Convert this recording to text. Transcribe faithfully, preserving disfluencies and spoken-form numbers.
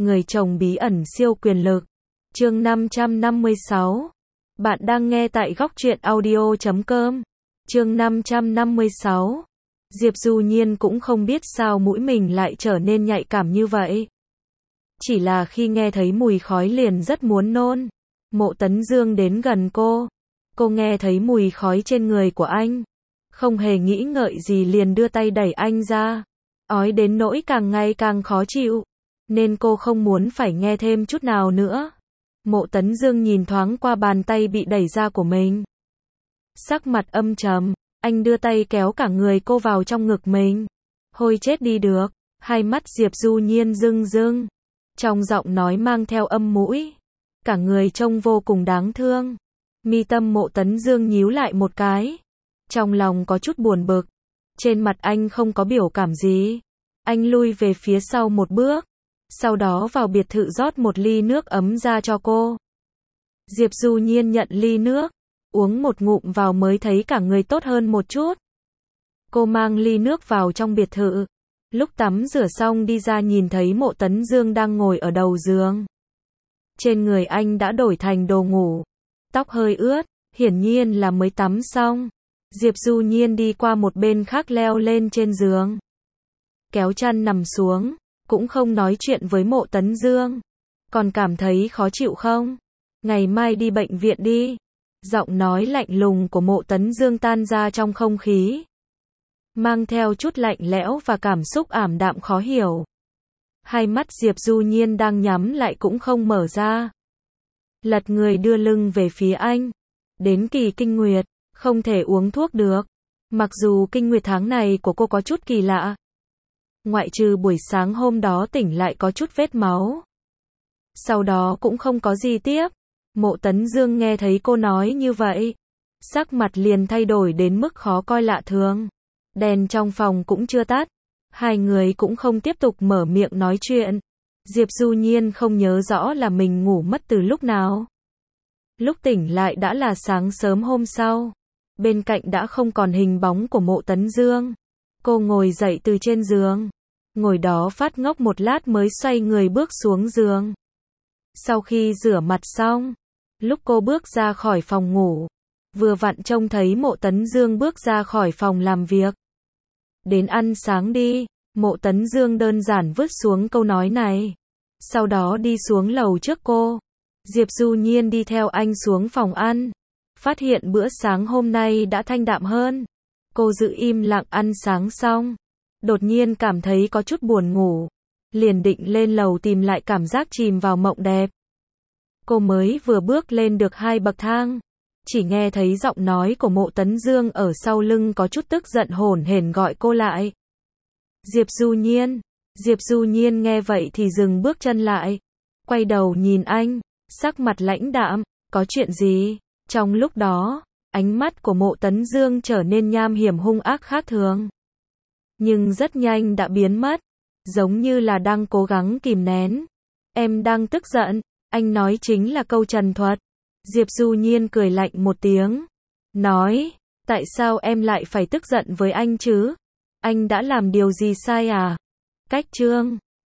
Người chồng bí ẩn siêu quyền lực. Chương năm trăm năm mươi sáu. Bạn đang nghe tại góc truyện audio chấm com. Chương năm trăm năm mươi sáu. Diệp Du Nhiên cũng không biết sao mũi mình lại trở nên nhạy cảm như vậy. Chỉ là khi nghe thấy mùi khói liền rất muốn nôn. Mộ Tấn Dương đến gần cô. Cô nghe thấy mùi khói trên người của anh. Không hề nghĩ ngợi gì liền đưa tay đẩy anh ra. Ói đến nỗi càng ngày càng khó chịu. Nên cô không muốn phải nghe thêm chút nào nữa. Mộ Tấn Dương nhìn thoáng qua bàn tay bị đẩy ra của mình. Sắc mặt âm trầm, anh đưa tay kéo cả người cô vào trong ngực mình. Hôi chết đi được, hai mắt Diệp Du Nhiên rưng rưng. Trong giọng nói mang theo âm mũi. Cả người trông vô cùng đáng thương. Mi tâm Mộ Tấn Dương nhíu lại một cái. Trong lòng có chút buồn bực. Trên mặt anh không có biểu cảm gì. Anh lui về phía sau một bước. Sau đó vào biệt thự rót một ly nước ấm ra cho cô. Diệp Du Nhiên nhận ly nước. Uống một ngụm vào mới thấy cả người tốt hơn một chút. Cô mang ly nước vào trong biệt thự. Lúc tắm rửa xong đi ra nhìn thấy Mộ Tấn Dương đang ngồi ở đầu giường. Trên người anh đã đổi thành đồ ngủ. Tóc hơi ướt, hiển nhiên là mới tắm xong. Diệp Du Nhiên đi qua một bên khác leo lên trên giường. Kéo chăn nằm xuống, cũng không nói chuyện với Mộ Tấn Dương. Còn cảm thấy khó chịu không? Ngày mai đi bệnh viện đi. Giọng nói lạnh lùng của Mộ Tấn Dương tan ra trong không khí. Mang theo chút lạnh lẽo và cảm xúc ảm đạm khó hiểu. Hai mắt Diệp Du Nhiên đang nhắm lại cũng không mở ra. Lật người đưa lưng về phía anh. Đến kỳ kinh nguyệt, không thể uống thuốc được. Mặc dù kinh nguyệt tháng này của cô có chút kỳ lạ. Ngoại trừ buổi sáng hôm đó tỉnh lại có chút vết máu. Sau đó cũng không có gì tiếp. Mộ Tấn Dương nghe thấy cô nói như vậy. Sắc mặt liền thay đổi đến mức khó coi lạ thường. Đèn trong phòng cũng chưa tắt. Hai người cũng không tiếp tục mở miệng nói chuyện. Diệp Du Nhiên không nhớ rõ là mình ngủ mất từ lúc nào. Lúc tỉnh lại đã là sáng sớm hôm sau. Bên cạnh đã không còn hình bóng của Mộ Tấn Dương. Cô ngồi dậy từ trên giường. Ngồi đó phát ngốc một lát mới xoay người bước xuống giường. Sau khi rửa mặt xong, lúc cô bước ra khỏi phòng ngủ, vừa vặn trông thấy Mộ Tấn Dương bước ra khỏi phòng làm việc. Đến ăn sáng đi, Mộ Tấn Dương đơn giản vứt xuống câu nói này. Sau đó đi xuống lầu trước cô. Diệp Du Nhiên đi theo anh xuống phòng ăn. Phát hiện bữa sáng hôm nay đã thanh đạm hơn. Cô giữ im lặng ăn sáng xong. Đột nhiên cảm thấy có chút buồn ngủ. Liền định lên lầu tìm lại cảm giác chìm vào mộng đẹp. Cô mới vừa bước lên được hai bậc thang. Chỉ nghe thấy giọng nói của Mộ Tấn Dương ở sau lưng có chút tức giận hổn hển gọi cô lại. Diệp Du Nhiên. Diệp Du Nhiên nghe vậy thì dừng bước chân lại. Quay đầu nhìn anh. Sắc mặt lãnh đạm. Có chuyện gì? Trong lúc đó, ánh mắt của Mộ Tấn Dương trở nên nham hiểm hung ác khác thường. Nhưng rất nhanh đã biến mất. Giống như là đang cố gắng kìm nén. Em đang tức giận. Anh nói chính là câu trần thuật. Diệp Du Nhiên cười lạnh một tiếng. Nói, tại sao em lại phải tức giận với anh chứ? Anh đã làm điều gì sai à? Cách chương